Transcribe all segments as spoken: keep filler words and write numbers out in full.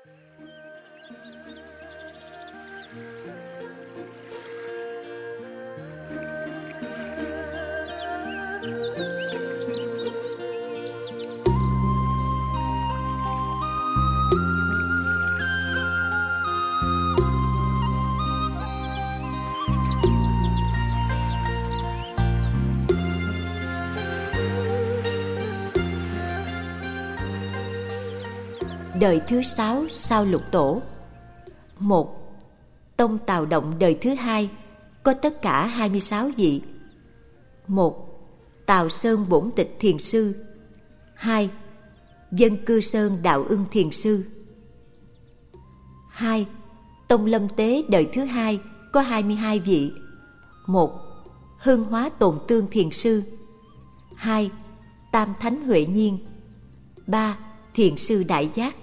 Đời thứ sáu sau Lục Tổ. Một. Tông Tào Động đời thứ hai có tất cả hai mươi sáu vị. Một. Tào Sơn Bổn Tịch Thiền Sư. Hai. Dân Cư Sơn Đạo Ưng Thiền Sư. Hai. Tông Lâm Tế đời thứ hai có hai mươi hai vị. Một. Hương Hóa Tồn Tương Thiền Sư. Hai. Tam Thánh Huệ Nhiên. Ba. Thiền Sư Đại Giác.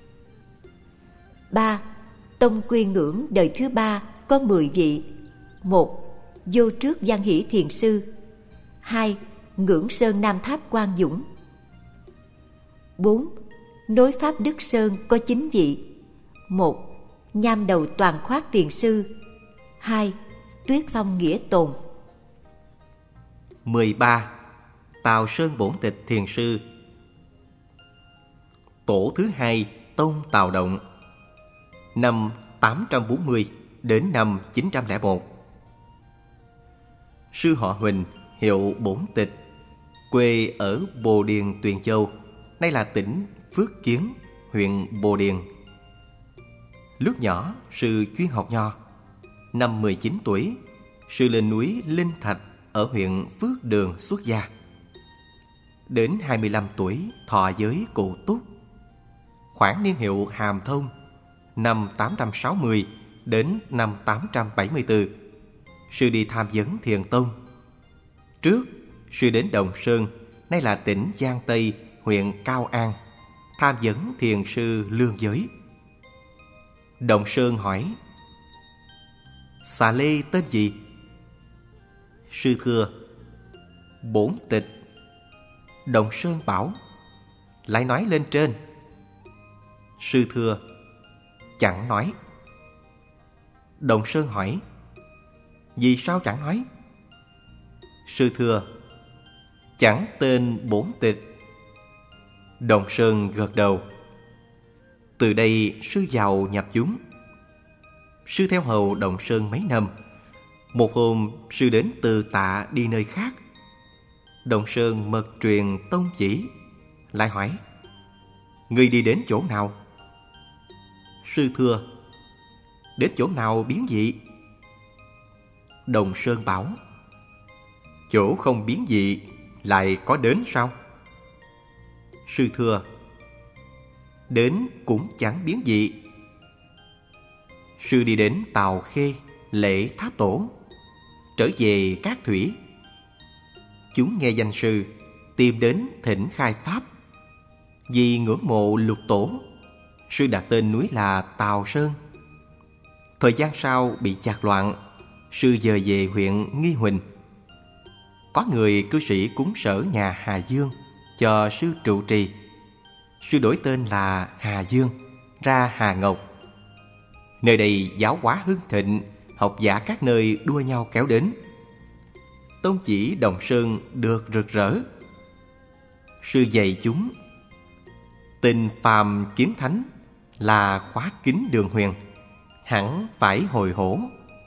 Ba. Tông Quy Ngưỡng đời thứ ba có mười vị. Một. Vô Trước Văn Hỷ Thiền Sư. Hai. Ngưỡng Sơn Nam Tháp Quang Dũng. Bốn. Nối Pháp Đức Sơn có chín vị. Một. Nham Đầu Toàn Khoát Thiền Sư. Hai. Tuyết Phong Nghĩa Tồn. Mười ba. Tào Sơn Bổn Tịch Thiền Sư. Tổ thứ hai Tông Tào Động, năm tám trăm bốn mươi đến năm chín trăm lẻ một. Sư họ Huỳnh, hiệu Bổn Tịch, quê ở Bồ Điền Tuyền Châu, nay là tỉnh Phước Kiến, huyện Bồ Điền. Lúc nhỏ, sư chuyên học nho. Năm mười chín tuổi, sư lên núi Linh Thạch ở huyện Phước Đường xuất gia. Đến hai mươi lăm tuổi, thọ giới cụ túc. Khoảng niên hiệu Hàm Thông, năm tám trăm sáu mươi đến năm tám trăm bảy mươi tư, sư đi tham vấn Thiền Tông. Trước, sư đến Đồng Sơn, nay là tỉnh Giang Tây, huyện Cao An, tham vấn Thiền sư Lương Giới. Đồng Sơn hỏi: Xà Lê tên gì? Sư thưa: Bổn Tịch. Đồng Sơn bảo: Lại nói lên trên. Sư thưa: Chẳng nói. Đồng Sơn hỏi: Vì sao chẳng nói? Sư thưa: Chẳng tên Bổn Tịch. Đồng Sơn gật đầu. Từ đây sư vào nhập chúng. Sư theo hầu Đồng Sơn mấy năm. Một hôm sư đến từ Tạ đi nơi khác. Đồng Sơn mật truyền tông chỉ, lại hỏi: Ngươi đi đến chỗ nào? Sư thưa: Đến chỗ nào biến dị? Đồng Sơn bảo: Chỗ không biến dị lại có đến sao? Sư thưa: Đến cũng chẳng biến dị. Sư đi đến Tào Khê lễ Tháp Tổ, trở về Cát Thủy. Chúng nghe danh sư, tìm đến thỉnh khai pháp. Vì ngưỡng mộ Lục Tổ, sư đặt tên núi là Tào Sơn. Thời gian sau bị giặc loạn, sư dời về huyện Nghi Huỳnh. Có người cư sĩ cúng sở nhà Hà Dương cho sư trụ trì. Sư đổi tên là Hà Dương, ra Hà Ngọc. Nơi đây giáo hóa hưng thịnh, học giả các nơi đua nhau kéo đến. Tông chỉ Đồng Sơn được rực rỡ. Sư dạy chúng: Tình phàm kiếm thánh là khóa kín đường huyền, hẳn phải hồi hổ.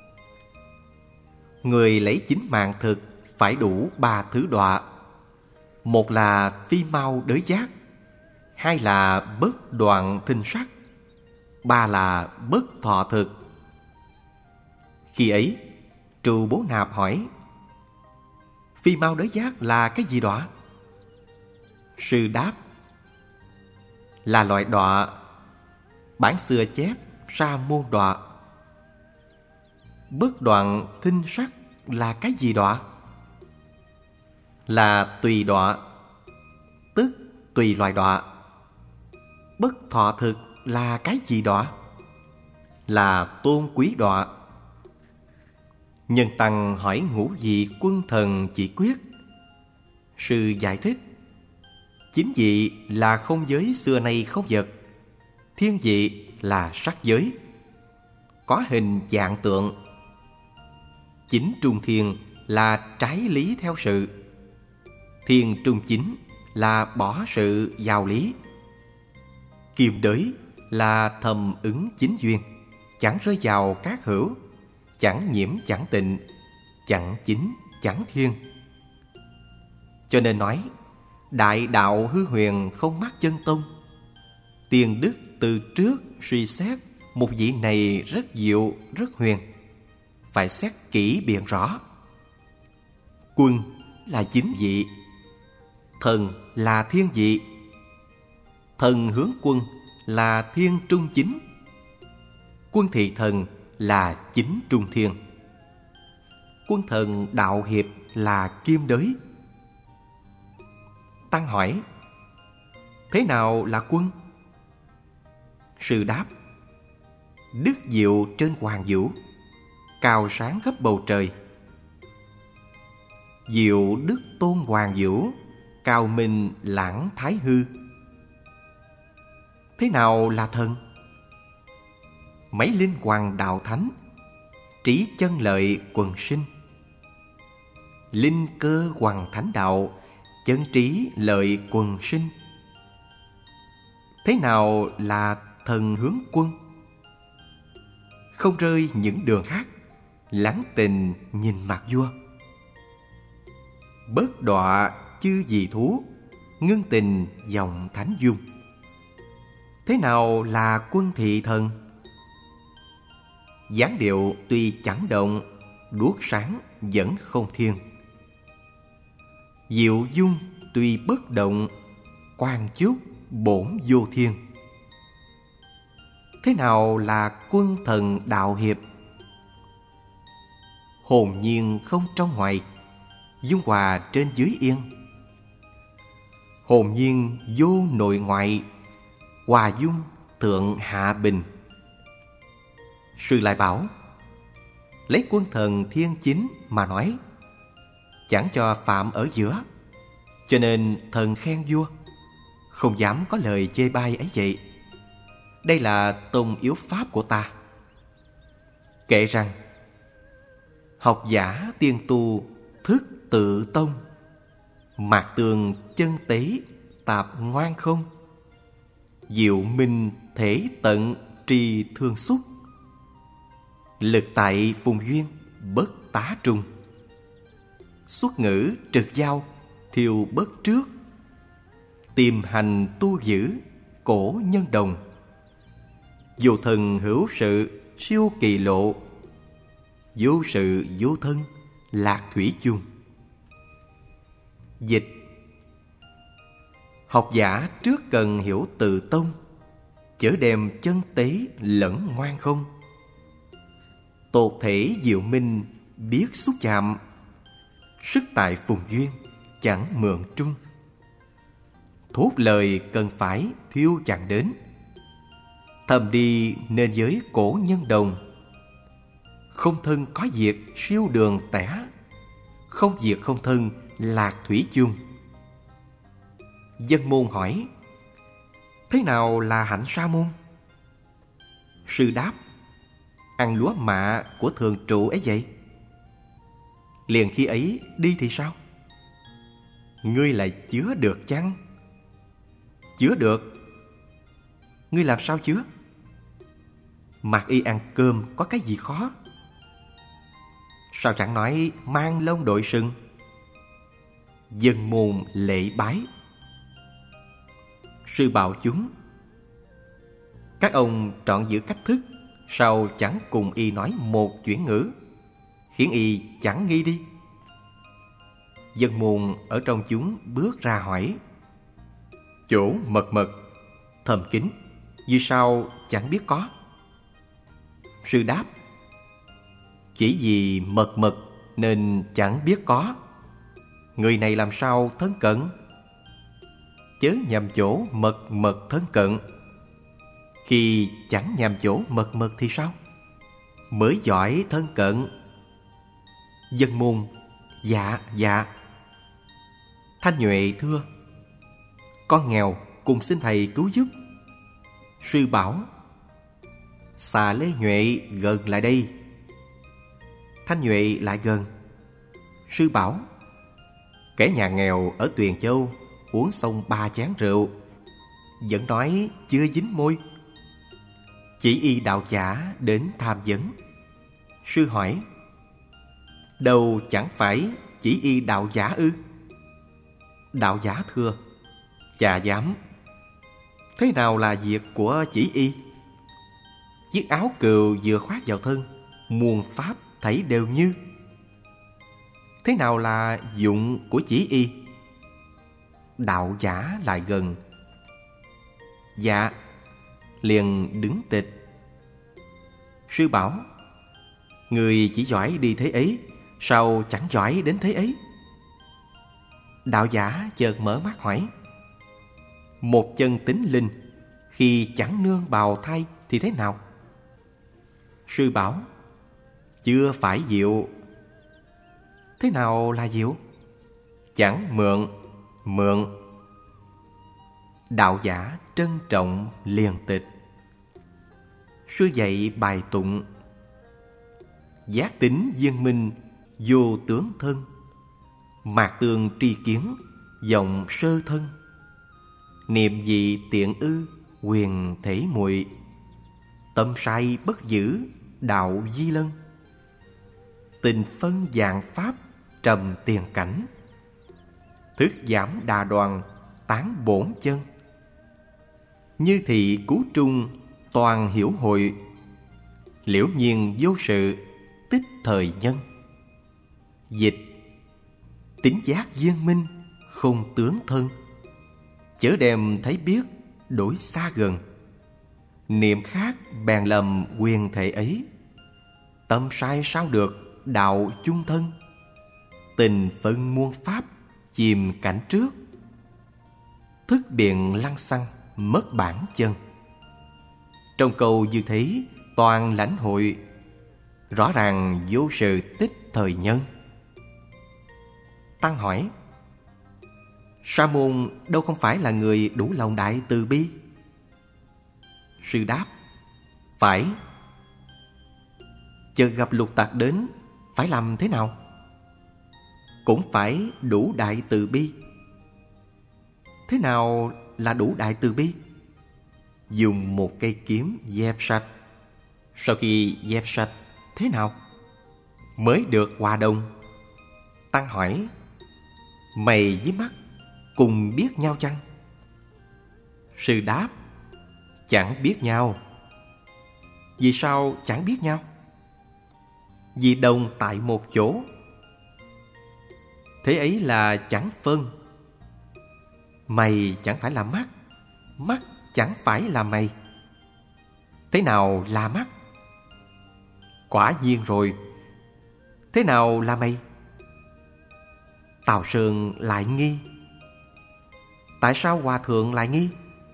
Người lấy chính mạng thực phải đủ ba thứ đọa. Một là phi mau đới giác, hai là bất đoạn thinh sắc, ba là bất thọ thực. Khi ấy, Trù Bố Nạp hỏi: Phi mau đới giác là cái gì đọa? Sư đáp: Là loại đọa bản xưa chép sa môn đọa. Bất đoạn thinh sắc là cái gì đọa? Là tùy đọa, tức tùy loài đọa. Bất thọ thực là cái gì đọa? Là tôn quý đọa. Nhân Tăng hỏi ngũ vị quân thần chỉ quyết. Sư giải thích: Chính vị là không giới xưa nay không vật. Thiên vị là sắc giới, có hình dạng tượng. Chính trung thiên là trái lý theo sự. Thiên trung chính là bỏ sự vào lý. Kim đới là thầm ứng chính duyên, chẳng rơi vào các hữu, chẳng nhiễm chẳng tịnh, chẳng chính chẳng thiên. Cho nên nói, đại đạo hư huyền không mắc chân tông. Tiền đức từ trước suy xét một vị này rất diệu, rất huyền, phải xét kỹ biện rõ. Quân là chính vị, thần là thiên vị. Thần hướng quân là thiên trung chính, quân thị thần là chính trung thiên. Quân thần đạo hiệp là kim đới. Tăng hỏi, thế nào là quân? Sư đáp, đức diệu trên hoàng vũ, cao sáng khắp bầu trời. Diệu đức tôn hoàng vũ, cao minh lãng thái hư. Thế nào là thần? Mấy linh hoàng đạo thánh, trí chân lợi quần sinh. Linh cơ hoàng thánh đạo, chân trí lợi quần sinh. Thế nào là thần hướng quân? Không rơi những đường khác, lắng tình nhìn mặt vua. Bớt đọa chư dị thú, ngưng tình dòng thánh dung. Thế nào là quân thị thần? Dáng điệu tuy chẳng động, đuốc sáng vẫn không thiên. Diệu dung tuy bất động, quan chúc bổn vô thiên. Thế nào là quân thần đạo hiệp? Hồn nhiên không trong ngoài, dung hòa trên dưới yên. Hồn nhiên vô nội ngoại, hòa dung thượng hạ bình. Sư lại bảo, lấy quân thần thiên chính mà nói, chẳng cho phạm ở giữa, cho nên thần khen vua, không dám có lời chê bai ấy vậy. Đây là tôn yếu pháp của ta. Kể rằng, học giả tiên tu thức tự tông, mạc tường chân tế tạp ngoan không. Diệu minh thể tận trì thương xúc, lực tại phùng duyên bất tá trung. Xuất ngữ trực giao thiêu bất trước, tìm hành tu giữ cổ nhân đồng. Vô thần hữu sự siêu kỳ lộ, vô sự vô thân lạc thủy chung. Dịch: học giả trước cần hiểu từ tông, chớ đem chân tế lẫn ngoan không. Tột thể diệu minh biết xúc chạm, sức tại phùng duyên chẳng mượn trung. Thốt lời cần phải thiêu chẳng đến, thầm đi nên giới cổ nhân đồng. Không thân có diệt siêu đường tẻ, không diệt không thân lạc thủy chung. Dân môn hỏi, thế nào là hạnh sa môn? Sư đáp, ăn lúa mạ của thường trụ ấy vậy. Liền khi ấy đi thì sao? Ngươi lại chứa được chăng? Chứa được. Ngươi làm sao chứa? Mặc y ăn cơm có cái gì khó? Sao chẳng nói mang lông đội sừng? Dân môn lễ bái. Sư bảo chúng, các ông trọn giữ cách thức, sao chẳng cùng y nói một chuyển ngữ, khiến y chẳng nghi đi. Dân môn ở trong chúng bước ra hỏi, chỗ mật mật thầm kín, vì sao chẳng biết có? Sư đáp, chỉ vì mật mật nên chẳng biết có. Người này làm sao thân cận? Chớ nhằm chỗ mật mật thân cận. Khi chẳng nhằm chỗ mật mật thì sao? Mới giỏi thân cận. Dân môn, dạ dạ. Thanh Nhuệ thưa, con nghèo cùng xin thầy cứu giúp. Sư bảo: Xà Lê Nhuệ gần lại đây. Thanh Nhuệ lại gần. Sư bảo: Kẻ nhà nghèo ở Tuyền Châu uống xong ba chén rượu, vẫn nói chưa dính môi. Chỉ y đạo giả đến tham vấn. Sư hỏi: Đâu chẳng phải chỉ y đạo giả ư? Đạo giả thưa: Chà dám. Thế nào là việc của chỉ y? Chiếc áo cừu vừa khoác vào thân, muôn pháp thấy đều như. Thế nào là dụng của chỉ y? Đạo giả lại gần. Dạ. Liền đứng tịch. Sư bảo: Người chỉ giỏi đi thế ấy, sao chẳng giỏi đến thế ấy? Đạo giả chợt mở mắt hỏi: Một chân tính linh, khi chẳng nương bào thai thì thế nào? Sư bảo: Chưa phải diệu. Thế nào là diệu? Chẳng mượn, mượn. Đạo giả trân trọng liền tịch. Sư dạy bài tụng: Giác tính viên minh, vô tướng thân. Mạc tường tri kiến, vọng sơ thân. Niệm dị tiện ư, quyền thể muội. Tâm sai bất giữ, đạo di lân. Tình phân dạng pháp, trầm tiền cảnh. Thức giảm đà đoàn, tán bổn chân. Như thị cứu trung, toàn hiểu hội. Liễu nhiên vô sự, tích thời nhân. Dịch: Tính giác viên minh, không tướng thân. Chớ đem thấy biết, đổi xa gần. Niệm khác bèn lầm quyền thể ấy. Tâm sai sao được, đạo chung thân. Tình phân muôn pháp, chìm cảnh trước. Thức biện lăng xăng, mất bản chân. Trong câu như thế, toàn lãnh hội. Rõ ràng vô sự tích thời nhân. Tăng hỏi: Sa môn đâu không phải là người đủ lòng đại từ bi? Sư đáp: Phải. Chợt gặp lục tặc đến, phải làm thế nào? Cũng phải đủ đại từ bi. Thế nào là đủ đại từ bi? Dùng một cây kiếm dẹp sạch. Sau khi dẹp sạch, thế nào? Mới được hòa đồng. Tăng hỏi: Mày với mắt cùng biết nhau chăng? Sư đáp: Chẳng biết nhau. Vì sao chẳng biết nhau? Vì đồng tại một chỗ. Thế ấy là chẳng phân. Mày chẳng phải là mắt, mắt chẳng phải là mày. Thế nào là mắt? Quả nhiên rồi. Thế nào là mày? Tào Sơn lại nghi. Tại sao Hòa Thượng lại nghi?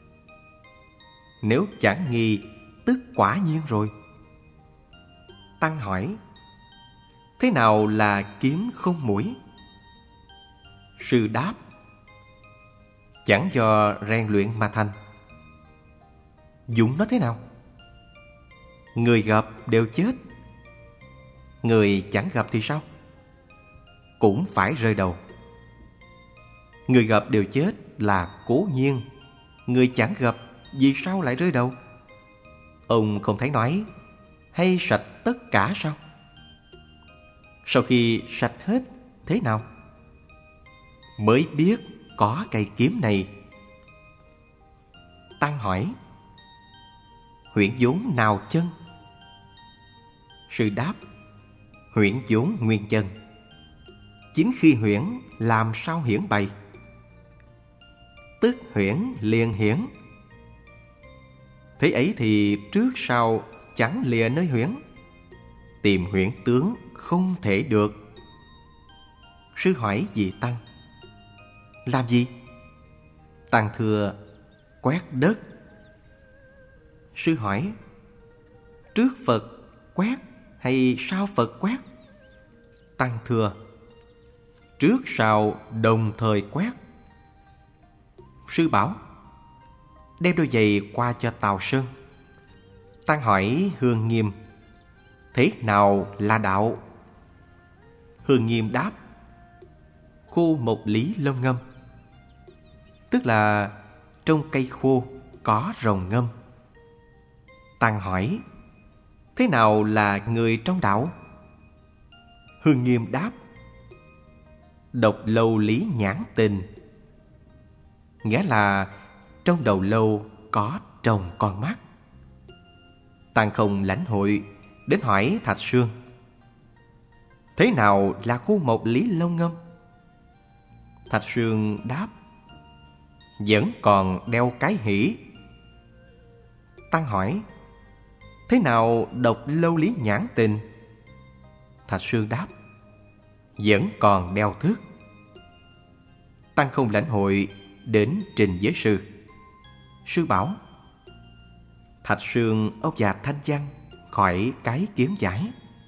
Nếu chẳng nghi, tức quả nhiên rồi. Tăng hỏi: Thế nào là kiếm không mũi? Sư đáp: Chẳng do rèn luyện mà thành. Dụng nó thế nào? Người gặp đều chết. Người chẳng gặp thì sao? Cũng phải rơi đầu. Người gặp đều chết là cố nhiên. Người chẳng gặp vì sao lại rơi đầu? Ông không thấy nói hay sạch tất cả sao? Sau khi sạch hết thế nào? Mới biết có cây kiếm này. Tăng hỏi: Huyễn vốn nào chân? Sư đáp: Huyễn vốn nguyên chân. Chính khi huyễn làm sao hiển bày? Tức huyễn liền hiển. Thế ấy thì trước sau chẳng lìa nơi huyễn. Tìm huyễn tướng không thể được. Sư hỏi vị Tăng: Làm gì? Tăng thưa: Quét đất. Sư hỏi: Trước Phật quét hay sau Phật quét? Tăng thưa: Trước sau đồng thời quét. Sư bảo: đem đôi giày qua cho Tào Sơn. Tăng hỏi Hương Nghiêm: thế nào là đạo? Hương Nghiêm đáp: khô một lý lông ngâm, tức là trong cây khô có rồng ngâm. Tăng hỏi: thế nào là người trong đạo? Hương Nghiêm đáp: độc lâu lý nhãn tình, nghĩa là trong đầu lâu có trồng con mắt. Tăng không lãnh hội, đến hỏi Thạch Sương: thế nào là khu một lý lông ngâm? Thạch Sương đáp: vẫn còn đeo cái hỷ. Tăng hỏi: thế nào độc lâu lý nhãn tình? Thạch Sương đáp: vẫn còn đeo thước. Tăng không lãnh hội, đến trình với sư. Sư bảo: Thạch Sương ốc già thanh văn, khỏi cái kiếm giải.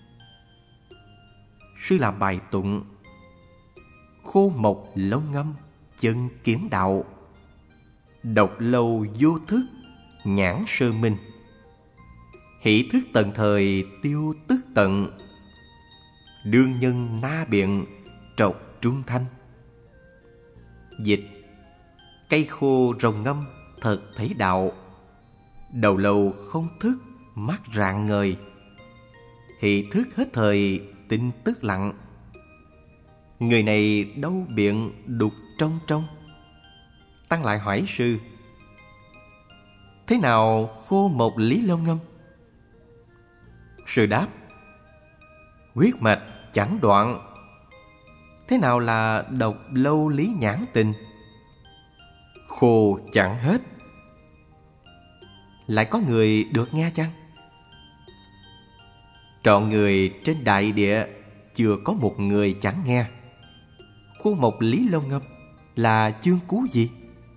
Sư làm bài tụng: khô mộc lông ngâm, chân kiếm đạo, độc lâu vô thức, nhãn sơ minh. Hỷ thức tận thời, tiêu tức tận, đương nhân na biện, trọc trung thanh. Dịch: cây khô rồng ngâm, thật thấy đạo, đầu lâu không thức, mắt rạng ngời. Hỷ thức hết thời, tinh tức lặng, người này đâu biện đục trong trong. Tăng lại hỏi sư: thế nào khô một lý lông ngâm? Sư đáp: huyết mạch chẳng đoạn. Thế nào là độc lâu lý nhãn tình? Khô chẳng hết. Lại có người được nghe chăng? Trọn người trên đại địa chưa có một người chẳng nghe. Khô một lý lông ngâm là chương cú gì?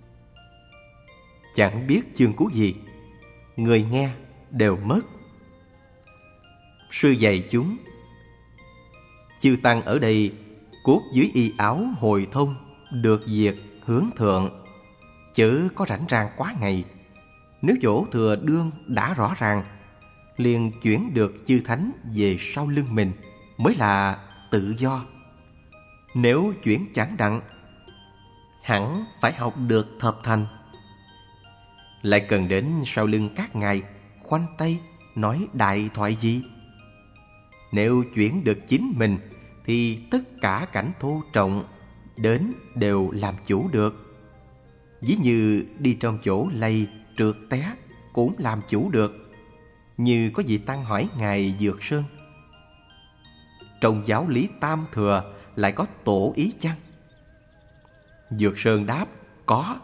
Chẳng biết chương cú gì, người nghe đều mất. Sư dạy chúng: chư tăng ở đây cốt dưới y áo hồi thông, được việc hướng thượng, chớ có rảnh rang quá ngày. Nếu chỗ thừa đương đã rõ ràng, liền chuyển được chư thánh về sau lưng mình, mới là tự do. Nếu chuyển chẳng đặng, hẳn phải học được thập thành. Lại cần đến sau lưng các ngài khoanh tay nói đại thoại gì? Nếu chuyển được chính mình, thì tất cả cảnh thô trọng đến đều làm chủ được. Ví như đi trong chỗ lầy trượt té cũng làm chủ được. Như có vị tăng hỏi ngài Dược Sơn: trong giáo lý tam thừa lại có tổ ý chăng? Dược Sơn đáp: có.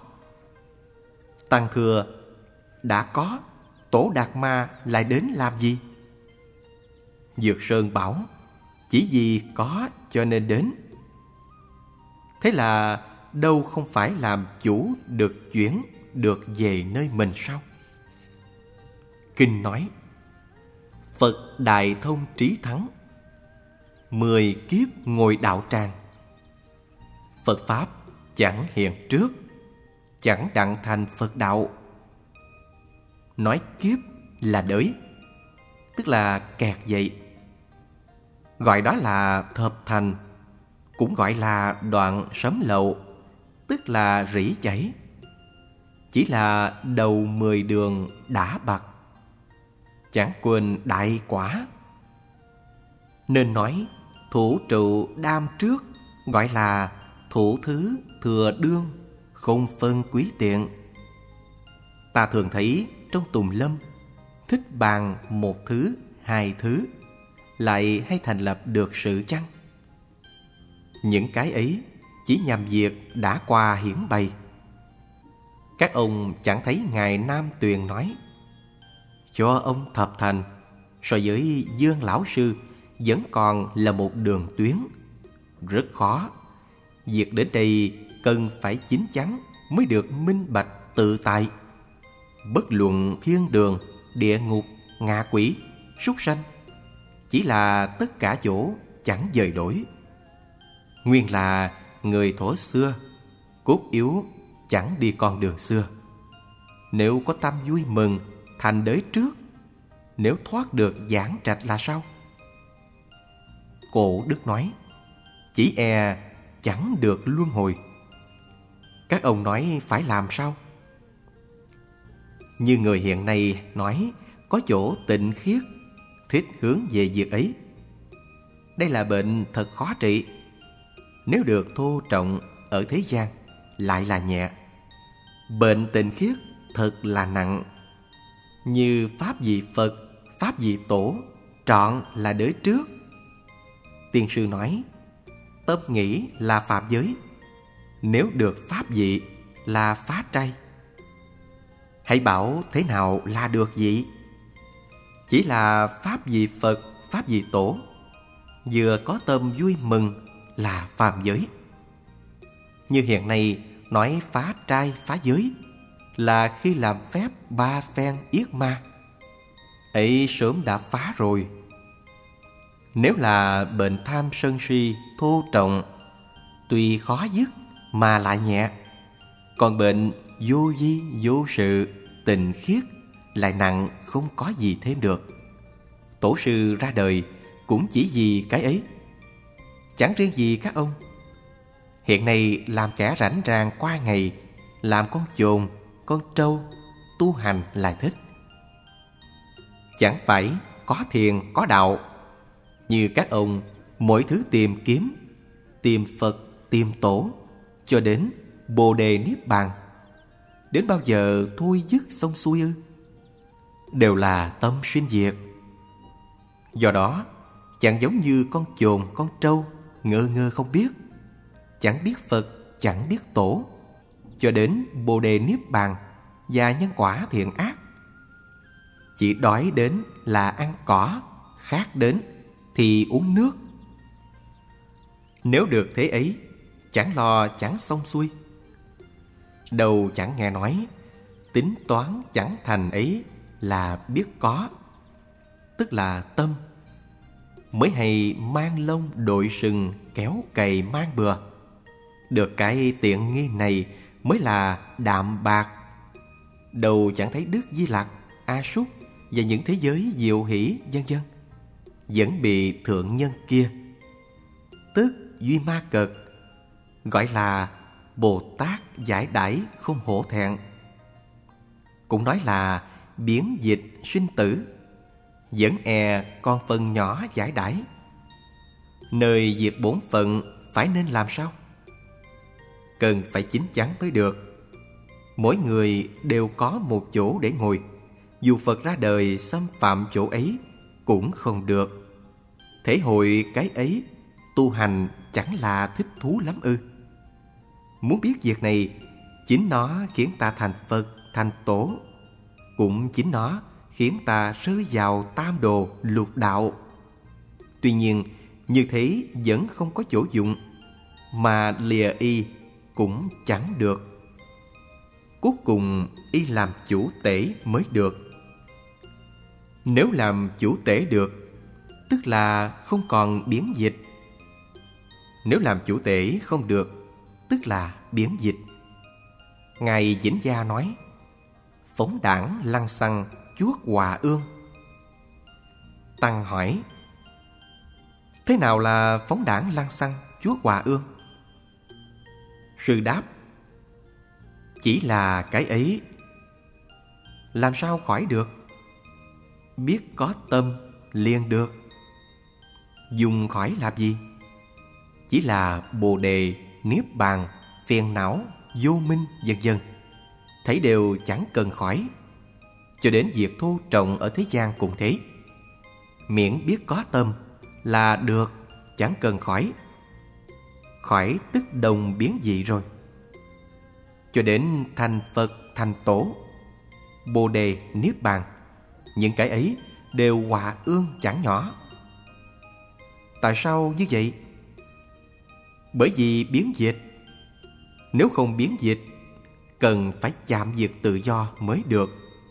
Tăng thưa: đã có, tổ Đạt Ma lại đến làm gì? Dược Sơn bảo: chỉ vì có cho nên đến. Thế là đâu không phải làm chủ được chuyển được về nơi mình sao? Kinh nói: Phật đại thông trí thắng, mười kiếp ngồi đạo tràng. Phật Pháp chẳng hiện trước, chẳng đặng thành Phật đạo. Nói kiếp là đới, tức là kẹt dậy. Gọi đó là thập thành, cũng gọi là đoạn sấm lậu, tức là rỉ chảy. Chỉ là đầu mười đường đã bạc, chẳng quên đại quả. Nên nói thủ trụ đam trước, gọi là thủ thứ thừa đương, không phân quý tiện. Ta thường thấy trong tùng lâm thích bàn một thứ, hai thứ, lại hay thành lập được sự chăng? Những cái ấy chỉ nhằm việc đã qua hiển bày. Các ông chẳng thấy ngài Nam Tuyền nói: cho ông thập thành, so với Dương lão sư vẫn còn là một đường tuyến rất khó. Việc đến đây cần phải chín chắn mới được minh bạch tự tại. Bất luận thiên đường, địa ngục, ngạ quỷ, súc sanh, chỉ là tất cả chỗ chẳng dời đổi. Nguyên là người thuở xưa, cốt yếu chẳng đi con đường xưa. nếu có tâm vui mừng, thành đới trước, nếu thoát được giảng trạch là sao? Cổ Đức nói, chỉ e chẳng được luân hồi. Các ông nói phải làm sao? Như người hiện nay nói, có chỗ tịnh khiết, thích hướng về việc ấy. Đây là bệnh thật khó trị. Nếu được thô trọng ở thế gian, lại là nhẹ. Bệnh tịnh khiết thật là nặng. Như pháp vị Phật, pháp vị Tổ, trọn là đới trước. Tiên sư nói, tâm nghĩ là phạm giới, nếu được pháp vị là phá trai. Hãy bảo thế nào là được vị? Chỉ là pháp vị Phật, pháp vị Tổ, vừa có tâm vui mừng là phạm giới. Như hiện nay nói phá trai phá giới là khi làm phép ba phen yết ma, ấy sớm đã phá rồi. Nếu là bệnh tham sân si thô trọng, tuy khó dứt mà lại nhẹ. Còn bệnh vô vi vô sự tịnh khiết lại nặng, không có gì thêm được. Tổ sư ra đời cũng chỉ vì cái ấy. Chẳng riêng gì các ông. Hiện nay làm kẻ rảnh rang qua ngày, làm con chồn, con trâu, tu hành lại thích. Chẳng phải có thiền có đạo. Như các ông mỗi thứ tìm kiếm, tìm Phật, tìm Tổ, cho đến Bồ Đề Niết Bàn, đến bao giờ thôi dứt xong xuôi ư? Đều là tâm sinh diệt. Do đó chẳng giống như con chồn con trâu ngơ ngơ không biết, chẳng biết Phật, chẳng biết Tổ, cho đến Bồ Đề Niết Bàn và nhân quả thiện ác. Chỉ đói đến là ăn cỏ, khát đến thì uống nước. Nếu được thế ấy, chẳng lo chẳng xong xuôi. Đâu chẳng nghe nói, tính toán chẳng thành ấy là biết có, tức là tâm. Mới hay mang lông đội sừng kéo cày mang bừa. Được cái tiện nghi này mới là đạm bạc. Đâu chẳng thấy Đức Di Lặc, A Súc và những thế giới diệu hỷ vân vân vẫn bị thượng nhân kia, tức Duy Ma Cật, gọi là Bồ Tát giải đãi không hổ thẹn. Cũng nói là biến dịch sinh tử, vẫn e con phần nhỏ giải đãi. Nơi việc bổn phận phải nên làm sao? Cần phải chín chắn mới được. Mỗi người đều có một chỗ để ngồi. Dù Phật ra đời xâm phạm chỗ ấy cũng không được. Thể hội cái ấy, tu hành chẳng là thích thú lắm ư? Muốn biết việc này, chính nó khiến ta thành Phật, thành Tổ. Cũng chính nó khiến ta rơi vào tam đồ lục đạo. Tuy nhiên, như thế vẫn không có chỗ dụng, mà lìa y cũng chẳng được. Cuối cùng y làm chủ tể mới được. Nếu làm chủ tể được, tức là không còn biến dịch. Nếu làm chủ tể không được, tức là biến dịch. Ngài Vĩnh Gia nói, phóng đảng lăng xăng chuốt hòa ương. Tăng hỏi, thế nào là phóng đảng lăng xăng chuốt hòa ương? Sư đáp, chỉ là cái ấy. Làm sao khỏi được? Biết có tâm liền được. Dùng khỏi làm gì? Chỉ là Bồ Đề, Niết Bàn, phiền não, vô minh vân vân, thấy đều chẳng cần khỏi. Cho đến việc thô trọng ở thế gian cũng thế. Miễn biết có tâm là được, chẳng cần khỏi. Khỏi tức đồng biến dị rồi. Cho đến thành Phật, thành Tổ, Bồ Đề, Niết Bàn, những cái ấy đều hòa ương chẳng nhỏ. Tại sao như vậy? Bởi vì biến dịch. Nếu không biến dịch, cần phải chạm việc tự do mới được.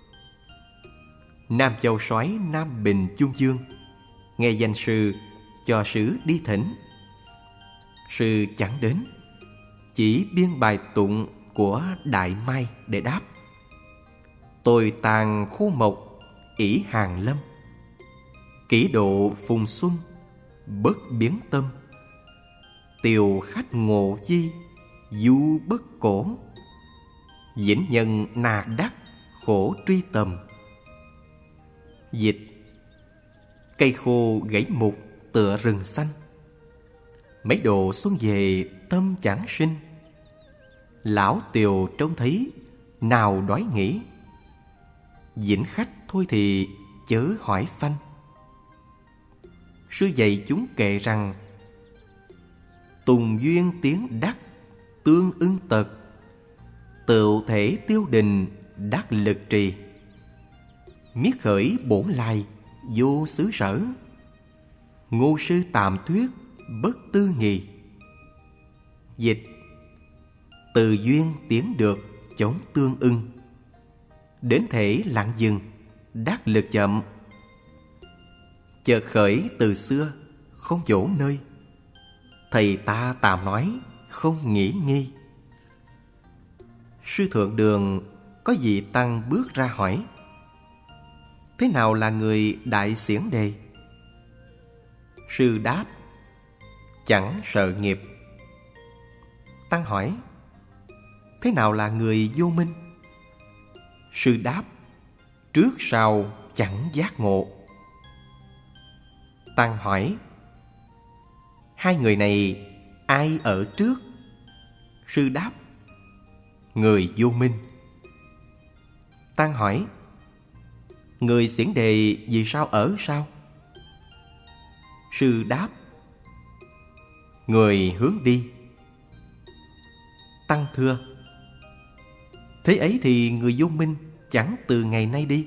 Nam Châu Soái Nam Bình Chung Dương nghe danh sư cho sử đi thỉnh. Sư chẳng đến, chỉ biên bài tụng của Đại Mai để đáp. tôi tàn khu mộc ỷ hàng lâm. Kỷ độ phùng xuân bất biến tâm. Tiều khách ngộ chi du bất cổ. Vĩnh nhân nà đắc khổ truy tầm. Dịch: cây khô gãy mục tựa rừng xanh. Mấy độ xuân về tâm chẳng sinh. Lão tiều trông thấy nào đói nghĩ. Vĩnh khách thôi thì chớ hỏi phanh. Sư dạy chúng kệ rằng: tùng duyên tiến đắc tương ưng tật. Tựu thể tiêu đình đắc lực trì. Miết khởi bổn lai vô xứ sở. Ngô sư tạm thuyết bất tư nghì. Dịch: từ duyên tiến được chống tương ưng. Đến thể lặng dừng đắc lực chậm. Chợt khởi từ xưa không chỗ nơi. Thầy ta tạm nói không nghĩ nghi. Sư thượng đường có vị tăng bước ra hỏi: thế nào là người đại xiển đề? Sư đáp: chẳng sợ nghiệp. Tăng hỏi: thế nào là người vô minh? Sư đáp: trước sau chẳng giác ngộ. Tăng hỏi: hai người này ai ở trước? Sư đáp: người vô minh. Tăng hỏi: người xiển đề vì sao ở sau? Sư đáp: người hướng đi. Tăng thưa: thế ấy thì người vô minh chẳng từ ngày nay đi.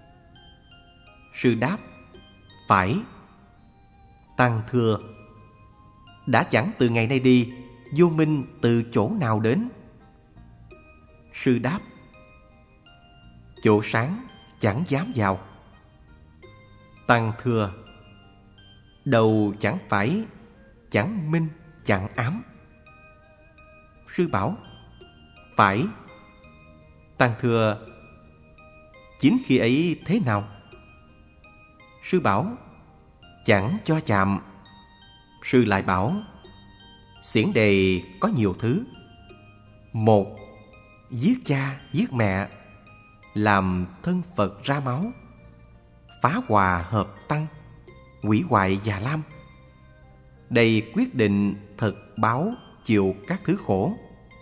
Sư đáp: phải. Tăng thưa: đã chẳng từ ngày nay đi, vô minh từ chỗ nào đến? Sư đáp: chỗ sáng chẳng dám vào. Tăng thưa: đầu chẳng phải, chẳng minh chẳng ám. Sư bảo: phải. Tăng thưa: chính khi ấy thế nào? Sư bảo: chẳng cho chạm. Sư lại bảo: xiển đề có nhiều thứ. Một, giết cha giết mẹ, làm thân Phật ra máu, phá hòa hợp tăng, hủy hoại già lam. Đây quyết định thật báo chịu các thứ khổ.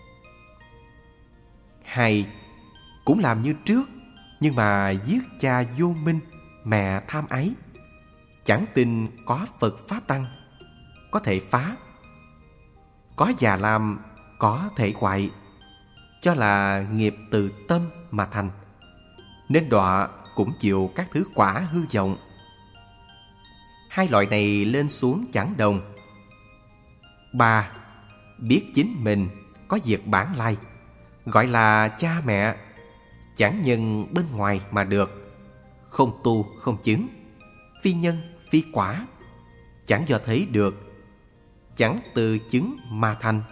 Hai, cũng làm như trước, nhưng mà giết cha vô minh, mẹ tham ái. Chẳng tin có Phật Pháp Tăng, có thể phá. Có già lam, có thể hoại, cho là nghiệp từ tâm mà thành, nên đọa cũng chịu các thứ quả hư vọng. Hai loại này lên xuống chẳng đồng. Ba, biết chính mình có việc bản lai, gọi là cha mẹ, chẳng nhân bên ngoài mà được, không tu không chứng, phi nhân phi quả, chẳng do thấy được, chẳng từ chứng mà thành.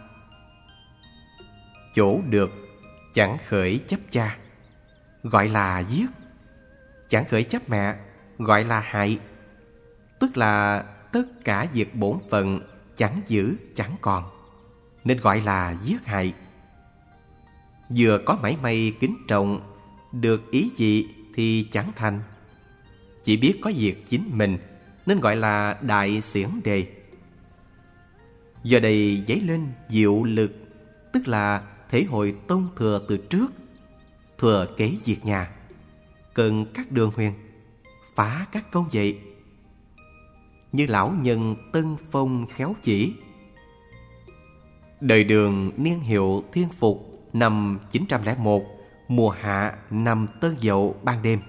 Chỗ được chẳng khởi chấp cha, gọi là giết. Chẳng khởi chấp mẹ, gọi là hại. Tức là tất cả việc bổn phận chẳng giữ chẳng còn, nên gọi là giết hại. Vừa có mảy may kính trọng, được ý gì thì chẳng thành. Chỉ biết có việc chính mình, nên gọi là đại xiển đề. Giờ đây dấy lên diệu lực, tức là thể hội tông thừa từ trước, thừa kế việc nhà, cần các đường huyền, phá các công dậy. Như lão nhân Tân Phong khéo chỉ: đời Đường niên hiệu Thiên Phục, năm chín trăm lẻ một, mùa hạ năm Tân Dậu ban đêm.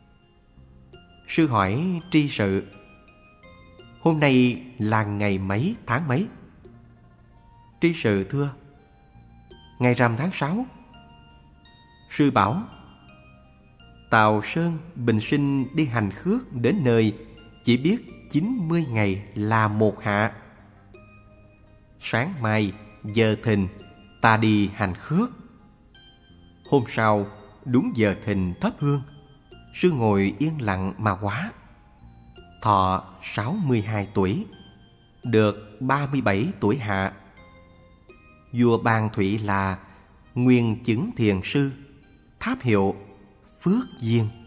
Sư hỏi tri sự: hôm nay là ngày mấy tháng mấy? Tri sự thưa: ngày rằm tháng sáu. Sư bảo: Tào Sơn bình sinh đi hành khước đến nơi, chỉ biết chín mươi ngày là một hạ. Sáng mai giờ thìn ta đi hành khước. Hôm sau đúng giờ thìn thắp hương, sư ngồi yên lặng mà hóa. Thọ sáu mươi hai tuổi, được ba mươi bảy tuổi hạ. Vua ban thụy là Nguyên Chứng Thiền Sư, tháp hiệu Phước Duyên.